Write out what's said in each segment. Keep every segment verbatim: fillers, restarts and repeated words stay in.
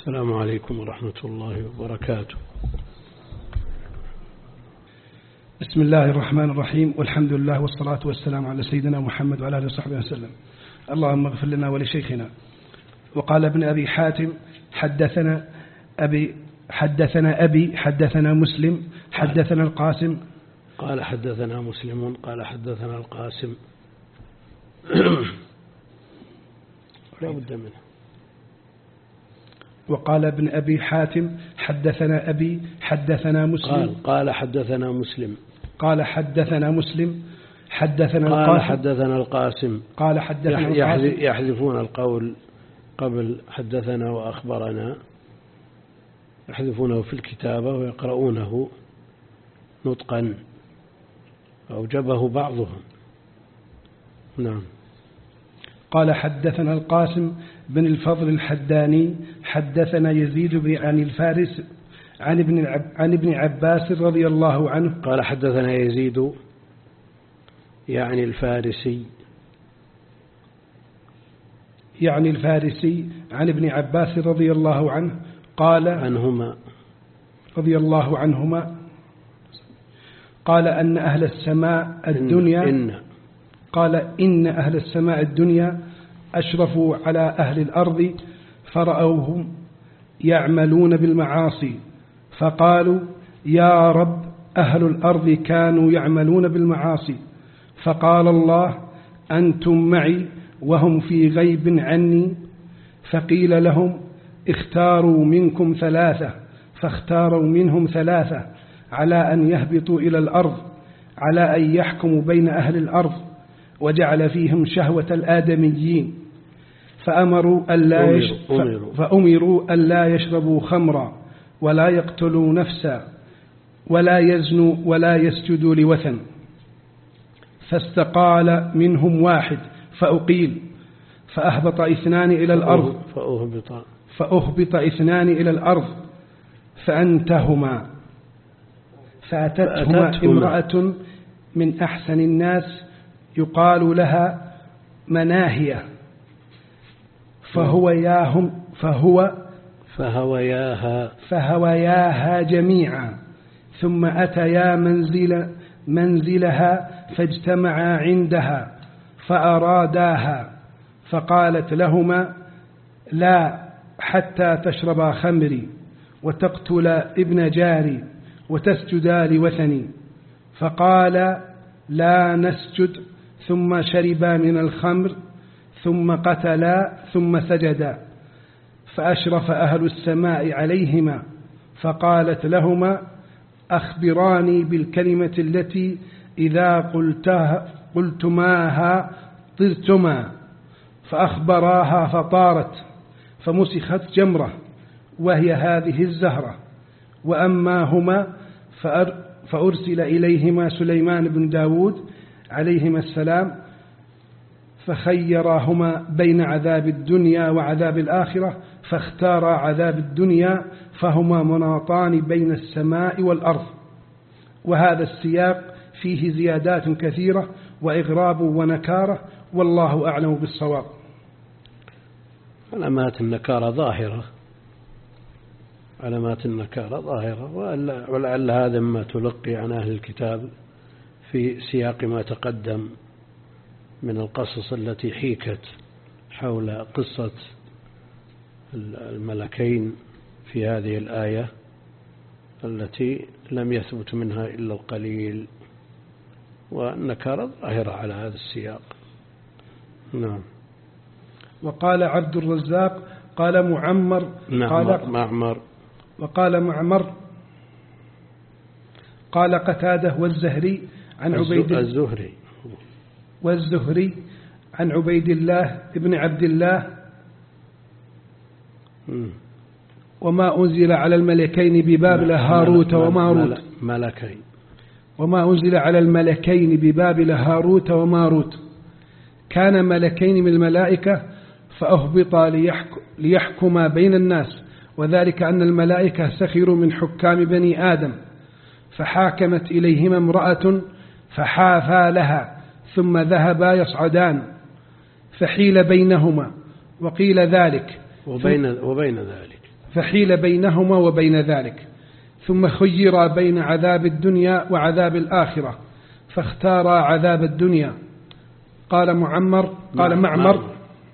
السلام عليكم ورحمة الله وبركاته. بسم الله الرحمن الرحيم، والحمد لله والصلاة والسلام على سيدنا محمد وعلى آله وصحبه وسلم. اللهم اغفر لنا ولشيخنا. وقال ابن أبي حاتم حدثنا أبي حدثنا أبي حدثنا مسلم حدثنا القاسم قال حدثنا مسلم قال حدثنا القاسم لا بد منه. وقال ابن أبي حاتم حدثنا أبي حدثنا مسلم قال, قال حدثنا مسلم قال حدثنا مسلم حدثنا قال القاسم حدثنا القاسم قال حدثنا القاسم. يحذفون القول قبل حدثنا وأخبرنا، يحذفونه في الكتابة ويقرؤونه نطقا، أوجبه بعضهم. نعم. قال حدثنا القاسم بن الفضل الحداني حدثنا يزيد بن عن الفارس عن ابن عن ابن عباس رضي الله عنه قال حدثنا يزيد يعني الفارسي يعني الفارسي عن ابن عباس رضي الله عنه قال عنهما رضي الله عنهما قال أن أهل السماء الدنيا إن, إن قال إن أهل السماء الدنيا أشرفوا على أهل الأرض فرأوهم يعملون بالمعاصي فقالوا يا رب أهل الأرض كانوا يعملون بالمعاصي، فقال الله أنتم معي وهم في غيب عني. فقيل لهم اختاروا منكم ثلاثة، فاختاروا منهم ثلاثة على أن يهبطوا إلى الأرض على أن يحكموا بين أهل الأرض، وجعل فيهم شهوة الآدميين، فأمروا ألا يش... فأمروا ألا يشربوا خمرا ولا يقتلوا نفسا ولا يزنوا ولا يسجدوا لوثن. فاستقال منهم واحد فأقيل، فأهبط اثنان إلى الأرض فأهبط, فأهبط اثنان إلى الأرض فأنتهما فأتتهما امرأة من أحسن الناس يقال لها مناهية فهو ياهم فهو فهوياها فهوياها جميعا، ثم أتيا منزل منزلها فاجتمعا عندها فأراداها، فقالت لهما لا حتى تشربا خمري وتقتلا ابن جاري وتسجدا لوثني، فقال لا نسجد، ثم شربا من الخمر ثم قتلا ثم سجدا. فأشرف أهل السماء عليهما فقالت لهما أخبراني بالكلمة التي إذا قلتها قلتماها طرتما، فأخبراها فطارت فمسخت جمرة وهي هذه الزهرة. وأما هما فأرسل إليهما سليمان بن داود عليهما السلام فخيرهما بين عذاب الدنيا وعذاب الآخرة، فاختارا عذاب الدنيا، فهما مناطان بين السماء والأرض. وهذا السياق فيه زيادات كثيرة وإغراب ونكارة، والله أعلم بالصواب. علامات النكارة ظاهرة علامات النكارة ظاهرة ولعل هذا ما تلقي عن أهل الكتاب في سياق ما تقدم من القصص التي حيكت حول قصة الملكين في هذه الآية التي لم يثبت منها إلا القليل، والنكارة ظاهرة على هذا السياق. نعم. وقال عبد الرزاق قال معمر قال معمر وقال معمر قال قتادة والزهري عن عبيد الزهري والزهري عن عبيد الله ابن عبد الله وما أنزل على الملكين ببابل هاروت وماروت ملكين وما أنزل على الملكين ببابل هاروت وماروت كان ملكين من الملائكة فأهبطا ليحكم ليحكما بين الناس، وذلك أن الملائكة سخروا من حكام بني آدم، فحاكمت إليهما امرأة فحافا لها ثم ذهبا يصعدان، فحيل بينهما وقيل ذلك وبين, وبين ذلك فحيل بينهما وبين ذلك، ثم خيرا بين عذاب الدنيا وعذاب الآخرة فاختارا عذاب الدنيا. قال معمر قال معمر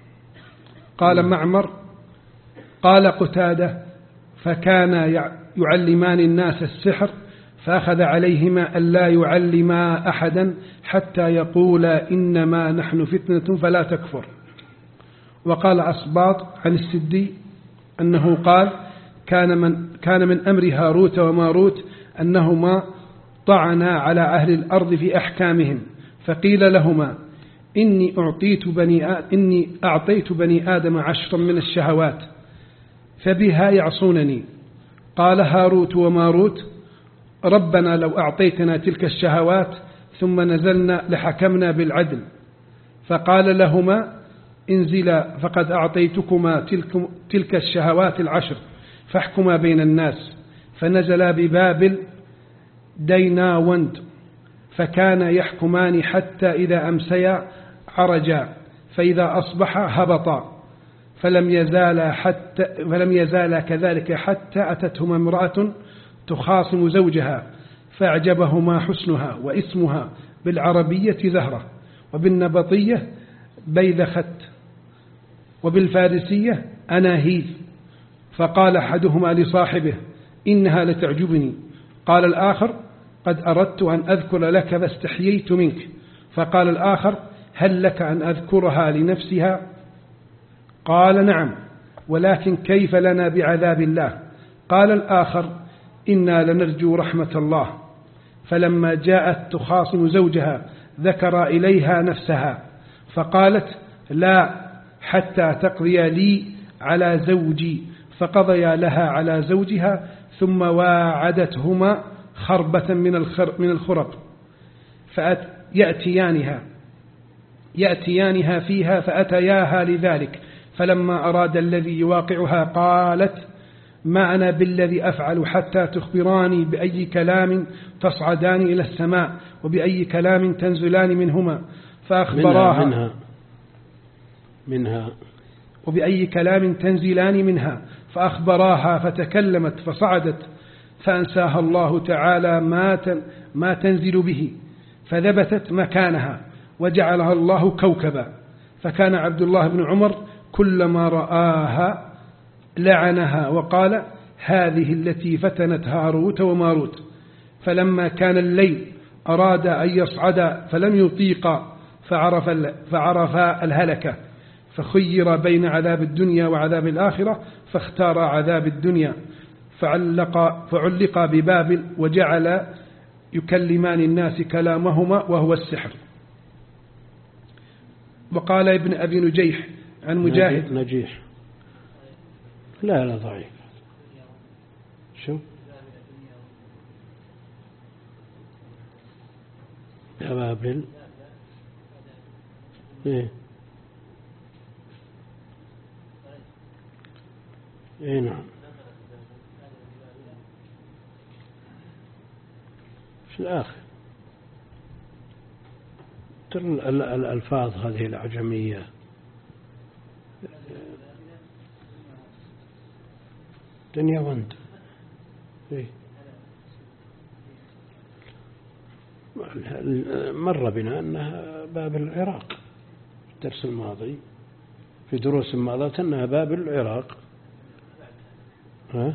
قال معمر قال قتادة فكان يعلمان الناس السحر فأخذ عليهما ألا يعلما أحدا حتى يقولا إنما نحن فتنة فلا تكفر. وقال أصباط عن السدي أنه قال كان من, كان من أمر هاروت وماروت أنهما طعنا على أهل الأرض في أحكامهم، فقيل لهما إني أعطيت بني, إني أعطيت بني آدم عشرا من الشهوات فبها يعصونني. قال هاروت وماروت ربنا لو أعطيتنا تلك الشهوات ثم نزلنا لحكمنا بالعدل. فقال لهما انزلا فقد أعطيتكما تلك, تلك الشهوات العشر فاحكما بين الناس. فنزلا ببابل ديناوند فكان يحكمان حتى إذا أمسيا عرجا فإذا أصبح هبطا، فلم يزالا حتى فلم يزالا كذلك حتى أتتهما امرأة تخاصم زوجها فأعجبهما حسنها واسمها بالعربية زهرة وبالنبطية بيذخت وبالفارسية أناهيث. فقال أحدهما لصاحبه إنها لتعجبني. قال الآخر قد أردت أن أذكر لك فاستحييت منك. فقال الآخر هل لك أن أذكرها لنفسها؟ قال نعم، ولكن كيف لنا بعذاب الله؟ قال الآخر إنا لنرجو رحمة الله. فلما جاءت تخاصم زوجها ذكر إليها نفسها فقالت لا حتى تقضي لي على زوجي، فقضيا لها على زوجها ثم واعدتهما خربة من من الخرب فيأتيانها يأتيانها فيها فأتياها لذلك. فلما أراد الذي يواقعها قالت ما أنا بالذي أفعل حتى تخبراني بأي كلام تصعدان إلى السماء وبأي كلام تنزلان منهما. فأخبراها منها, منها, منها وبأي كلام تنزلان منها فأخبراها فتكلمت فصعدت فأنساها الله تعالى ما ما تنزل به فذبتت مكانها وجعلها الله كوكبا. فكان عبد الله بن عمر كلما رآها لعنها وقال هذه التي فتنت هاروت وماروت. فلما كان الليل أراد أن يصعد فلم يطيقا فعرف فعرفا الهلكة فخير بين عذاب الدنيا وعذاب الآخرة فاختار عذاب الدنيا فعلق, فعلق ببابل وجعل يكلمان الناس كلامهما وهو السحر. وقال ابن أبي نجيح عن مجاهد نجيح لا لا ضعيف. شو يا بابل ايه ايه نعم في الآخر ترى الألفاظ هذه الأعجمية دنيا وند إيه؟ مر بنا أنها باب العراق في الدرس الماضي في دروس ماضت أنها باب العراق. ها؟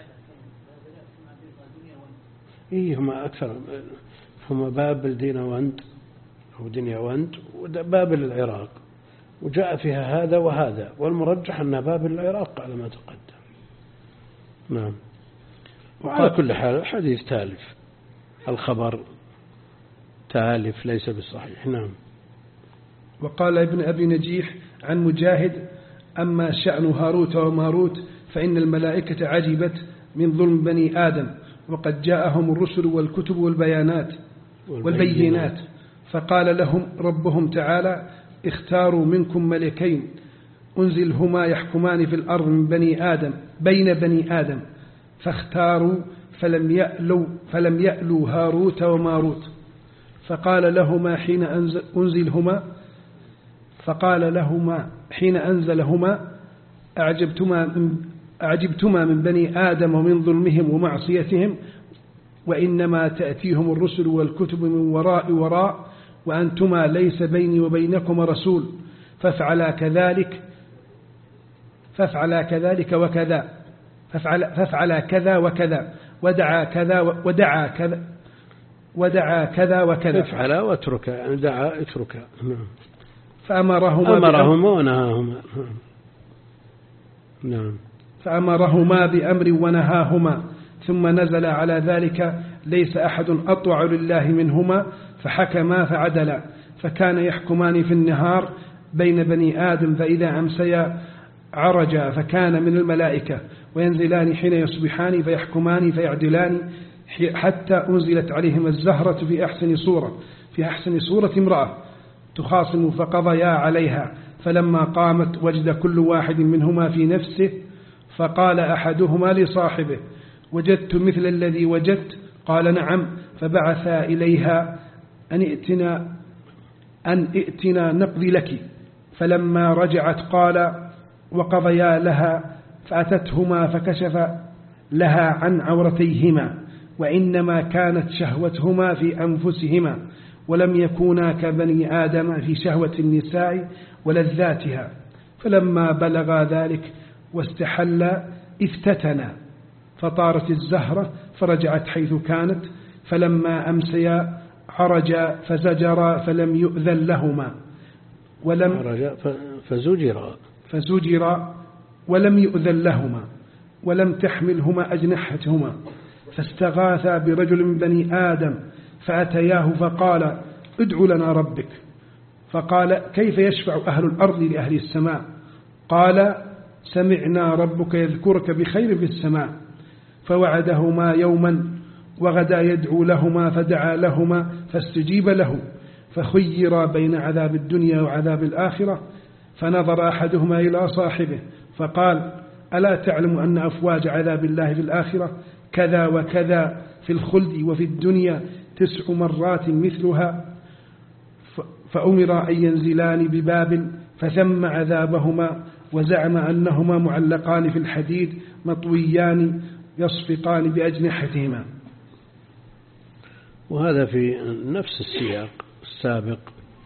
إيه هم أكثر هم بابل ديناوند أو دنياوند وبابل العراق وجاء فيها هذا وهذا والمرجح أن بابل العراق على ما تقدم. نعم. وعلى كل حال حديث تالف الخبر تالف ليس بالصحيح. نعم. وقال ابن أبي نجيح عن مجاهد أما شأن هاروت وماروت فإن الملائكة عجبت من ظلم بني آدم وقد جاءهم الرسل والكتب والبيانات والبينات فقال لهم ربهم تعالى اختاروا منكم ملكين أنزلهما يحكمان في الأرض من بني آدم بين بني آدم فاختاروا فلم يألوا, فلم يألوا هاروت وماروت. فقال لهما حين أنزل أنزلهما فقال لهما حين أنزلهما أعجبتما من أعجبتما من بني آدم ومن ظلمهم ومعصيتهم، وإنما تأتيهم الرسل والكتب من وراء وراء، وأنتما ليس بيني وبينكما رسول، فافعلا كذلك فافعلا كذلك وكذا فافعلا, فافعلا كذا وكذا ودعا كذا ودعا كذا ودعا كذا وكذا افعلا واتركا، يعني دعا اتركا. فأمرهما أمرهما ونهاهما. نعم. فأمرهما بأمر ونهاهما، ثم نزل على ذلك ليس أحد أطوع لله منهما، فحكما فعدلا، فكان يحكمان في النهار بين بني آدم، فإذا أمسيا عرجا فكان من الملائكة، وينزلان حين يصبحان فيحكمان فيعدلان، حتى أنزلت عليهم الزهرة في أحسن صورة في أحسن صورة امرأة تخاصم، فقضيا عليها، فلما قامت وجد كل واحد منهما في نفسه، فقال أحدهما لصاحبه وجدت مثل الذي وجدت، قال نعم، فبعثا إليها أن ائتنا أن ائتنا نقضي لك، فلما رجعت قال وقضيا لها، فأتتهما فكشف لها عن عورتيهما، وإنما كانت شهوتهما في أنفسهما، ولم يكونا كبني آدم في شهوة النساء ولذاتها. فلما بلغا ذلك واستحل افتتنا، فطارت الزهرة فرجعت حيث كانت، فلما أمسيا عرجا فزجرا فلم يؤذن لهما ولم فزجرا فزجرا ولم يؤذن لهما ولم تحملهما أجنحتهما، فاستغاثا برجل من بني آدم فأتياه فقال ادع لنا ربك، فقال كيف يشفع أهل الأرض لأهل السماء؟ قال سمعنا ربك يذكرك بخير في السماء، فوعدهما يوما وغدا يدعو لهما، فدعا لهما فاستجيب له، فخيرا بين عذاب الدنيا وعذاب الآخرة، فنظر أحدهما إلى صاحبه فقال ألا تعلم أن أفواج عذاب الله في الآخرة كذا وكذا في الخلد وفي الدنيا تسع مرات مثلها؟ فأمر أن ينزلان ببابل، فثم عذابهما، وزعم أنهما معلقان في الحديد مطويان يصفقان بأجنحتهما. وهذا في نفس السياق السابق،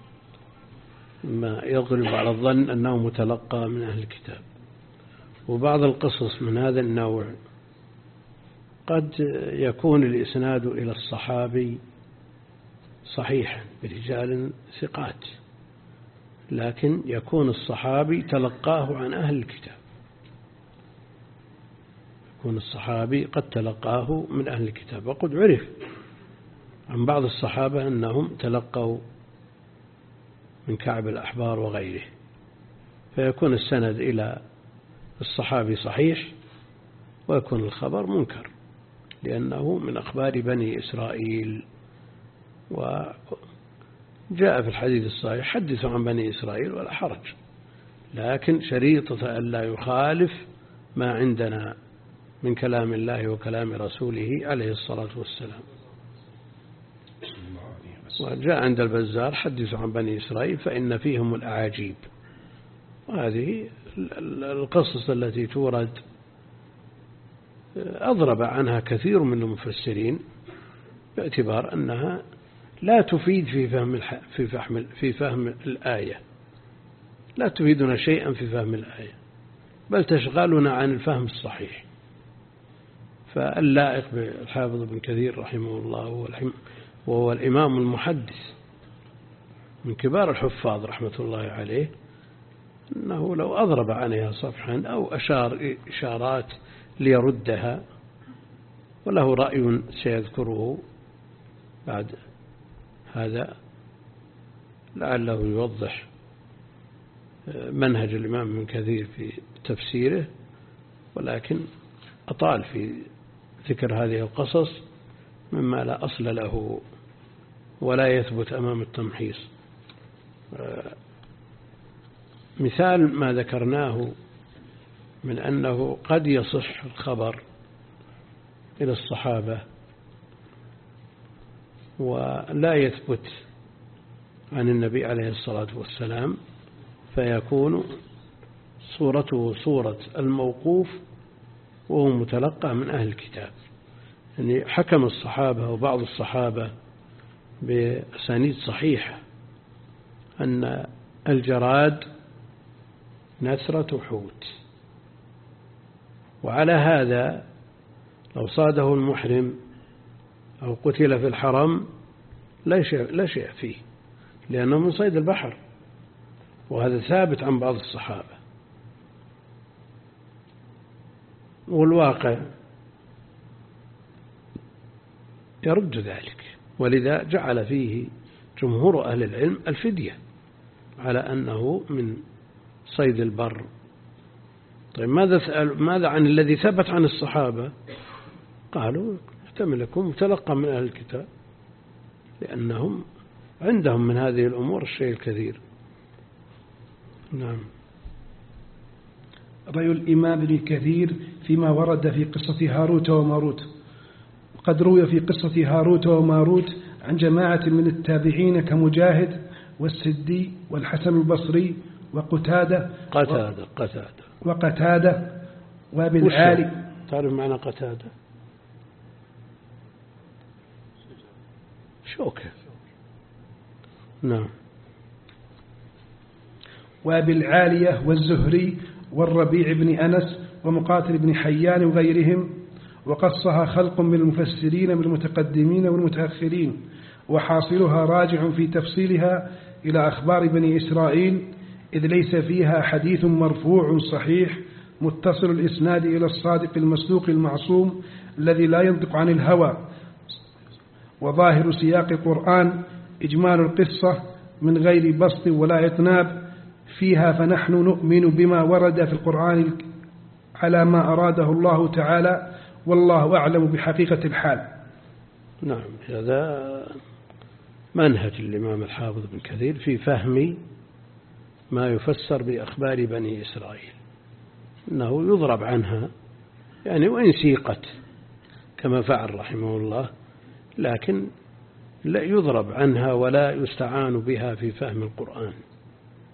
ما يغلب على الظن أنه متلقى من أهل الكتاب. وبعض القصص من هذا النوع قد يكون الإسناد إلى الصحابي صحيحا برجال ثقات، لكن يكون الصحابي تلقاه عن أهل الكتاب، يكون الصحابي قد تلقاه من أهل الكتاب. وقد عرف عن بعض الصحابة أنهم تلقوا من كعب الأحبار وغيره، فيكون السند إلى الصحابي صحيح، ويكون الخبر منكر لأنه من أخبار بني إسرائيل. وجاء في الحديث الصحيح حدثوا عن بني إسرائيل ولا حرج، لكن شريطة أن لا يخالف ما عندنا من كلام الله وكلام رسوله عليه الصلاة والسلام. وجاء عند البزار حدثوا عن بني إسرائيل فإن فيهم الأعاجيب. وهذه القصص التي تورد أضرب عنها كثير من المفسرين باعتبار أنها لا تفيد في فهم في فهم في فهم الآية، لا تفيدنا شيئا في فهم الآية، بل تشغلنا عن الفهم الصحيح. فاللائق بالحافظ ابن كثير رحمه الله وهو الإمام المحدث من كبار الحفاظ رحمة الله عليه، أنه لو أضرب عليها صفحا أو أشار إشارات ليردها، وله رأي سيذكره بعد هذا لعله يوضح منهج الإمام ابن كثير في تفسيره، ولكن أطال في ذكر هذه القصص مما لا أصل له ولا يثبت أمام التمحيص. مثال ما ذكرناه من أنه قد يصح الخبر إلى الصحابة ولا يثبت عن النبي عليه الصلاة والسلام، فيكون صورته صورة الموقوف وهو متلقى من أهل الكتاب. يعني حكم الصحابة وبعض الصحابة بأسانيد صحيحة أن الجراد نثرة حوت، وعلى هذا لو صاده المحرم أو قتل في الحرم لا شيء, لا شيء فيه، لأنه من صيد البحر، وهذا ثابت عن بعض الصحابة. والواقع يرد ذلك، ولذا جعل فيه جمهور أهل العلم الفدية على أنه من صيد البر. طيب ماذا ماذا عن الذي ثبت عن الصحابة؟ قالوا احتمل يكون متلقى من أهل الكتاب، لأنهم عندهم من هذه الأمور الشيء الكثير. نعم. رأي الإمام ابن كثير فيما ورد في قصة هاروت وماروت. قد روي في قصة هاروت وماروت عن جماعة من التابعين كمجاهد والسدي والحسن البصري وقتادة قتادة قتادة وقتادة وبالعالي. تعرف معنى قتادة؟ شوكة. نعم. وبالعالية والزهري والربيع بن أنس ومقاتل بن حيان وغيرهم، وقصها خلق من المفسرين من المتقدمين والمتأخرين، وحاصلها راجع في تفصيلها إلى أخبار بني إسرائيل، إذ ليس فيها حديث مرفوع صحيح متصل الإسناد إلى الصادق المصدوق المعصوم الذي لا ينطق عن الهوى. وظاهر سياق القرآن إجمال القصة من غير بسط ولا إطناب فيها، فنحن نؤمن بما ورد في القرآن على ما أراده الله تعالى، والله أعلم بحقيقة الحال. نعم. هذا منهج الإمام الحافظ بن كثير في فهم ما يفسر بأخبار بني إسرائيل، أنه يضرب عنها يعني وإن سيقت كما فعل رحمه الله، لكن لا يضرب عنها ولا يستعان بها في فهم القرآن.